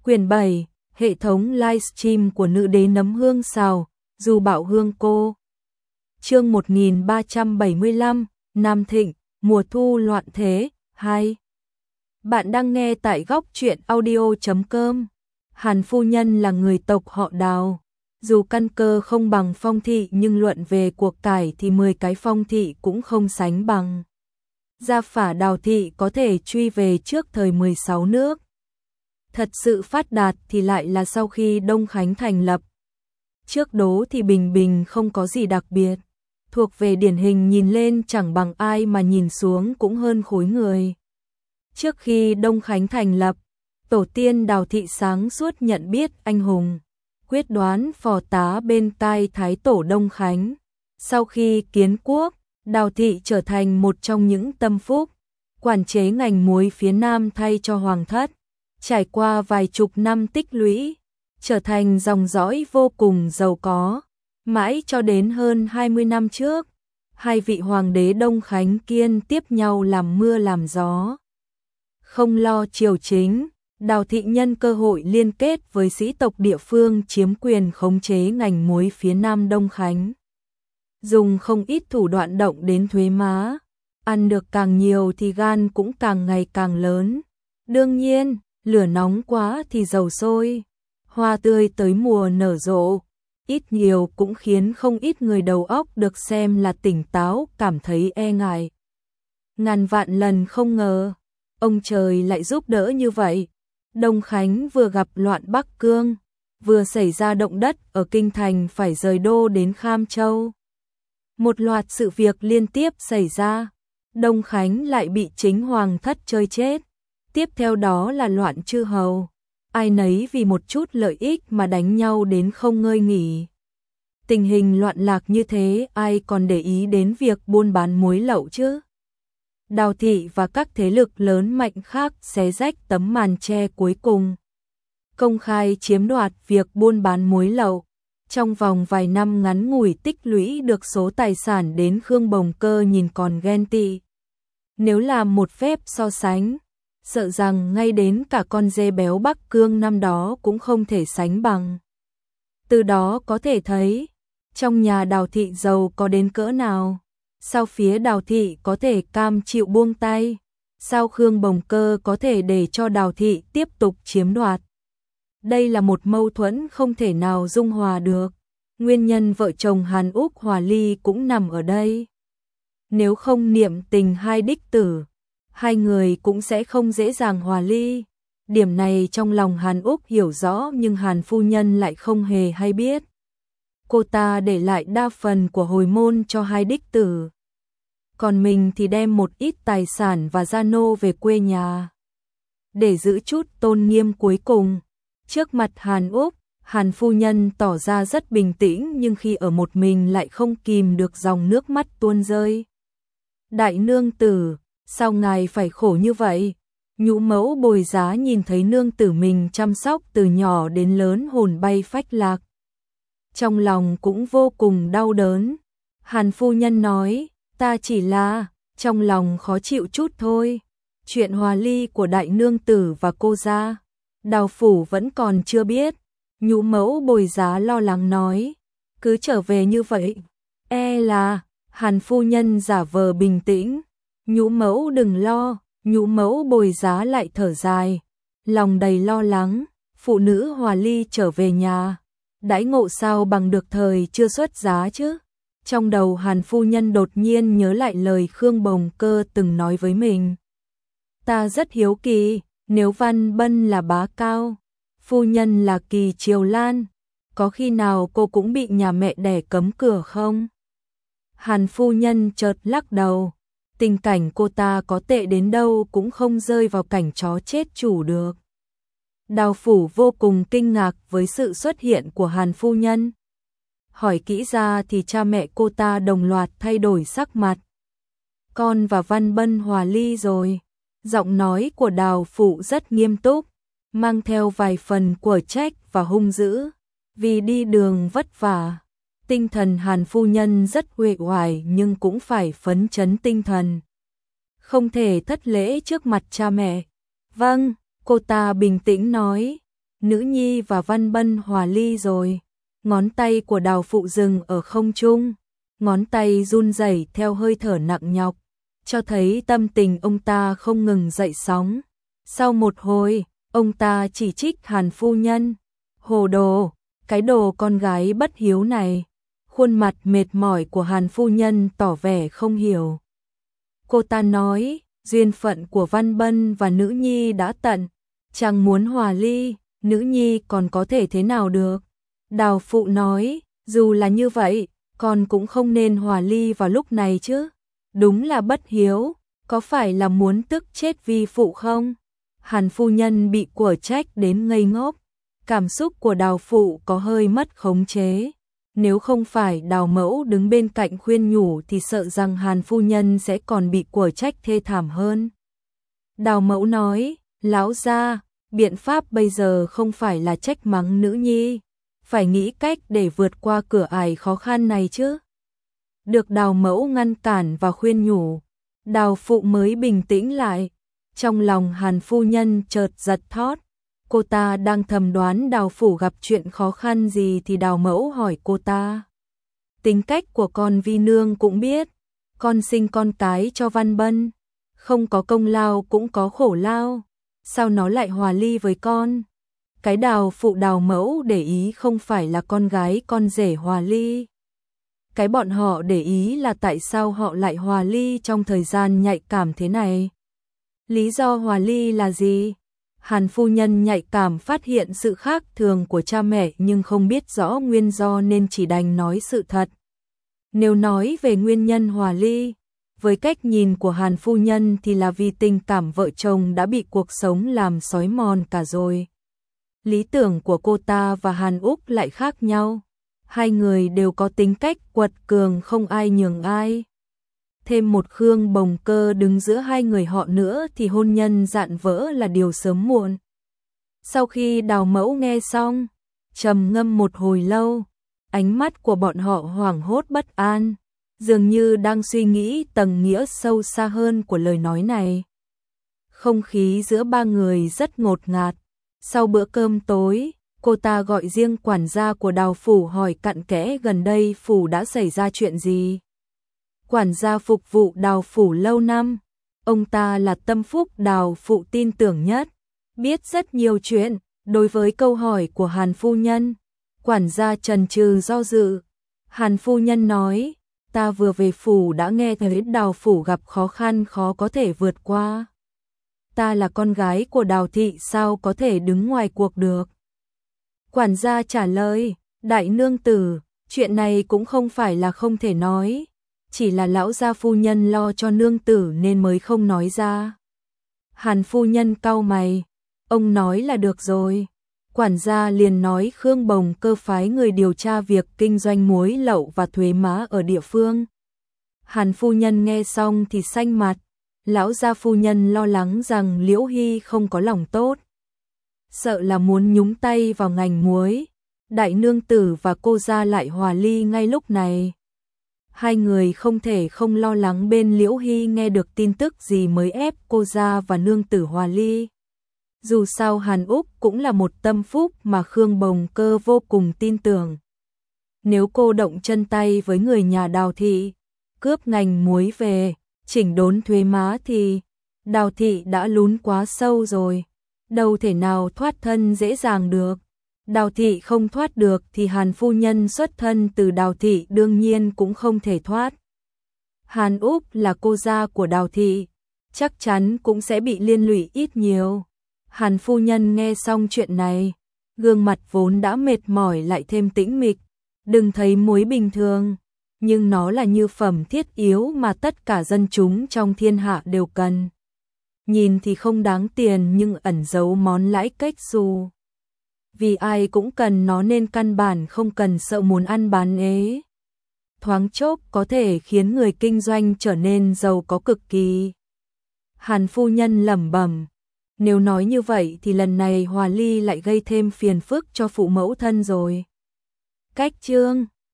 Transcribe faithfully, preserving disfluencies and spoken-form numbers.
Quyển bảy, hệ thống livestream của nữ đế nấm hương xào, dù bảo hương cô. Chương một nghìn ba trăm bảy mươi lăm, Nam Thịnh, mùa thu loạn thế, hai. Bạn đang nghe tại góc truyện audio chấm com. Hàn phu nhân là người tộc họ Đào. Dù căn cơ không bằng Phong thị nhưng luận về cuộc cải thì mười cái Phong thị cũng không sánh bằng. Gia phả Đào thị có thể truy về trước thời mười sáu nước. Thật sự phát đạt thì lại là sau khi Đông Khánh thành lập. Trước đó thì bình bình không có gì đặc biệt, thuộc về điển hình nhìn lên chẳng bằng ai mà nhìn xuống cũng hơn khối người. Trước khi Đông Khánh thành lập, tổ tiên Đào thị sáng suốt nhận biết anh hùng, quyết đoán phò tá bên tai Thái tổ Đông Khánh. Sau khi kiến quốc, Đào thị trở thành một trong những tâm phúc, quản chế ngành muối phía Nam thay cho Hoàng thất. Trải qua vài chục năm tích lũy, trở thành dòng dõi vô cùng giàu có, mãi cho đến hơn hai mươi năm trước, hai vị hoàng đế Đông Khánh kiên tiếp nhau làm mưa làm gió. Không lo triều chính, Đào thị nhân cơ hội liên kết với sĩ tộc địa phương chiếm quyền khống chế ngành muối phía Nam Đông Khánh. Dùng không ít thủ đoạn động đến thuế má, ăn được càng nhiều thì gan cũng càng ngày càng lớn. Đương nhiên, lửa nóng quá thì dầu sôi, hoa tươi tới mùa nở rộ, ít nhiều cũng khiến không ít người đầu óc được xem là tỉnh táo cảm thấy e ngại. Ngàn vạn lần không ngờ, ông trời lại giúp đỡ như vậy. Đông Khánh vừa gặp loạn Bắc Cương, vừa xảy ra động đất ở Kinh Thành phải rời đô đến Kham Châu. Một loạt sự việc liên tiếp xảy ra, Đông Khánh lại bị chính Hoàng thất chơi chết. Tiếp theo đó là loạn chư hầu, ai nấy vì một chút lợi ích mà đánh nhau đến không ngơi nghỉ. Tình hình loạn lạc như thế ai còn để ý đến việc buôn bán muối lậu chứ? Đào thị và các thế lực lớn mạnh khác xé rách tấm màn che cuối cùng, công khai chiếm đoạt việc buôn bán muối lậu. Trong vòng vài năm ngắn ngủi tích lũy được số tài sản đến Khương Bồng Cơ nhìn còn ghen tị. Nếu làm một phép so sánh, sợ rằng ngay đến cả con dê béo Bắc Cương năm đó cũng không thể sánh bằng. Từ đó có thể thấy, trong nhà Đào thị giàu có đến cỡ nào, sao phía Đào thị có thể cam chịu buông tay, sao Khương Bồng Cơ có thể để cho Đào thị tiếp tục chiếm đoạt. Đây là một mâu thuẫn không thể nào dung hòa được, nguyên nhân vợ chồng Hàn Úc hòa ly cũng nằm ở đây. Nếu không niệm tình hai đích tử, hai người cũng sẽ không dễ dàng hòa ly. Điểm này trong lòng Hàn Úc hiểu rõ nhưng Hàn phu nhân lại không hề hay biết. Cô ta để lại đa phần của hồi môn cho hai đích tử, còn mình thì đem một ít tài sản và gia nô về quê nhà. Để giữ chút tôn nghiêm cuối cùng, trước mặt Hàn Úc, Hàn phu nhân tỏ ra rất bình tĩnh nhưng khi ở một mình lại không kìm được dòng nước mắt tuôn rơi. Đại nương tử, sao ngài phải khổ như vậy? Nhũ mẫu Bồi Giá nhìn thấy nương tử mình chăm sóc từ nhỏ đến lớn hồn bay phách lạc, trong lòng cũng vô cùng đau đớn. Hàn phu nhân nói, ta chỉ là trong lòng khó chịu chút thôi. Chuyện hòa ly của đại nương tử và cô gia, Đào phủ vẫn còn chưa biết. Nhũ mẫu Bồi Giá lo lắng nói, cứ trở về như vậy, e là. Hàn phu nhân giả vờ bình tĩnh, nhũ mẫu đừng lo. Nhũ mẫu Bồi Giá lại thở dài, lòng đầy lo lắng. Phụ nữ hòa ly trở về nhà, đãi ngộ sao bằng được thời chưa xuất giá chứ? Trong đầu Hàn phu nhân đột nhiên nhớ lại lời Khương Bồng Cơ từng nói với mình. Ta rất hiếu kỳ, nếu Văn Bân là bá cao, phu nhân là Kỳ Triều Lan, có khi nào cô cũng bị nhà mẹ đẻ cấm cửa không? Hàn phu nhân chợt lắc đầu, tình cảnh cô ta có tệ đến đâu cũng không rơi vào cảnh chó chết chủ được. Đào phủ vô cùng kinh ngạc với sự xuất hiện của Hàn phu nhân. Hỏi kỹ ra thì cha mẹ cô ta đồng loạt thay đổi sắc mặt. Con và Văn Bân hòa ly rồi. Giọng nói của Đào phụ rất nghiêm túc, mang theo vài phần quở trách và hung dữ. Vì đi đường vất vả, tinh thần Hàn phu nhân rất uể oải nhưng cũng phải phấn chấn tinh thần. Không thể thất lễ trước mặt cha mẹ. Vâng, cô ta bình tĩnh nói. nữ nhi và Văn Bân hòa ly rồi. Ngón tay của Đào Phụ dừng ở không trung, ngón tay run rẩy theo hơi thở nặng nhọc, cho thấy tâm tình ông ta không ngừng dậy sóng. Sau một hồi, ông ta chỉ trích Hàn phu nhân, hồ đồ, cái đồ con gái bất hiếu này. Khuôn mặt mệt mỏi của Hàn phu nhân tỏ vẻ không hiểu. Cô ta nói, duyên phận của Văn Bân và nữ nhi đã tận, chàng muốn hòa ly, nữ nhi còn có thể thế nào được. Đào Phụ nói, dù là như vậy, con cũng không nên hòa ly vào lúc này chứ. Đúng là bất hiếu, có phải là muốn tức chết vi phụ không? Hàn phu nhân bị của trách đến ngây ngốc, cảm xúc của Đào Phụ có hơi mất khống chế. Nếu không phải Đào Mẫu đứng bên cạnh khuyên nhủ thì sợ rằng Hàn phu nhân sẽ còn bị của trách thê thảm hơn. Đào Mẫu nói, lão gia, biện pháp bây giờ không phải là trách mắng nữ nhi, phải nghĩ cách để vượt qua cửa ải khó khăn này chứ. Được Đào Mẫu ngăn cản và khuyên nhủ, Đào Phụ mới bình tĩnh lại. Trong lòng Hàn phu nhân chợt giật thót, cô ta đang thầm đoán Đào Phủ gặp chuyện khó khăn gì thì Đào Mẫu hỏi cô ta. Tính cách của con Vi nương cũng biết, con sinh con cái cho Văn Bân, không có công lao cũng có khổ lao, sao nó lại hòa ly với con? Cái Đào Phụ Đào Mẫu để ý không phải là con gái con rể hòa ly. Cái bọn họ để ý là tại sao họ lại hòa ly trong thời gian nhạy cảm thế này. Lý do hòa ly là gì? Hàn phu nhân nhạy cảm phát hiện sự khác thường của cha mẹ nhưng không biết rõ nguyên do nên chỉ đành nói sự thật. Nếu nói về nguyên nhân hòa ly, với cách nhìn của Hàn phu nhân thì là vì tình cảm vợ chồng đã bị cuộc sống làm xói mòn cả rồi. Lý tưởng của cô ta và Hàn Úc lại khác nhau. Hai người đều có tính cách quật cường không ai nhường ai. Thêm một Khương Bồng Cơ đứng giữa hai người họ nữa thì hôn nhân dạn vỡ là điều sớm muộn. Sau khi Đào Mẫu nghe xong, trầm ngâm một hồi lâu, ánh mắt của bọn họ hoảng hốt bất an, dường như đang suy nghĩ tầng nghĩa sâu xa hơn của lời nói này. Không khí giữa ba người rất ngột ngạt. Sau bữa cơm tối, cô ta gọi riêng quản gia của Đào Phủ hỏi cặn kẽ gần đây Phủ đã xảy ra chuyện gì. Quản gia phục vụ Đào Phủ lâu năm, ông ta là tâm phúc Đào Phụ tin tưởng nhất, biết rất nhiều chuyện. Đối với câu hỏi của Hàn phu nhân, quản gia chần chừ do dự. Hàn phu nhân nói, ta vừa về Phủ đã nghe thấy Đào Phủ gặp khó khăn khó có thể vượt qua. Ta là con gái của Đào thị sao có thể đứng ngoài cuộc được. Quản gia trả lời, đại nương tử, chuyện này cũng không phải là không thể nói, chỉ là lão gia phu nhân lo cho nương tử nên mới không nói ra. Hàn phu nhân cau mày, ông nói là được rồi. Quản gia liền nói Khương Bồng Cơ phái người điều tra việc kinh doanh muối lậu và thuế má ở địa phương. Hàn phu nhân nghe xong thì xanh mặt, lão gia phu nhân lo lắng rằng Liễu Hy không có lòng tốt, sợ là muốn nhúng tay vào ngành muối. Đại nương tử và cô gia lại hòa ly ngay lúc này. Hai người không thể không lo lắng bên Liễu Hy nghe được tin tức gì mới ép cô gia và nương tử hòa ly. Dù sao Hàn Úc cũng là một tâm phúc mà Khương Bồng Cơ vô cùng tin tưởng. Nếu cô động chân tay với người nhà Đào thị, cướp ngành muối về, chỉnh đốn thuế má thì Đào thị đã lún quá sâu rồi, đâu thể nào thoát thân dễ dàng được. Đào thị không thoát được thì Hàn phu nhân xuất thân từ Đào thị đương nhiên cũng không thể thoát. Hàn Úc là cô gia của Đào thị, chắc chắn cũng sẽ bị liên lụy ít nhiều. Hàn phu nhân nghe xong chuyện này, gương mặt vốn đã mệt mỏi lại thêm tĩnh mịch. Đừng thấy muối bình thường, nhưng nó là như phẩm thiết yếu mà tất cả dân chúng trong thiên hạ đều cần. Nhìn thì không đáng tiền nhưng ẩn giấu món lãi cách xù. Vì ai cũng cần nó nên căn bản không cần sợ muốn ăn bán ế. Thoáng chốc có thể khiến người kinh doanh trở nên giàu có cực kỳ. Hàn phu nhân lẩm bẩm, nếu nói như vậy thì lần này hòa ly lại gây thêm phiền phức cho phụ mẫu thân rồi. Cách chương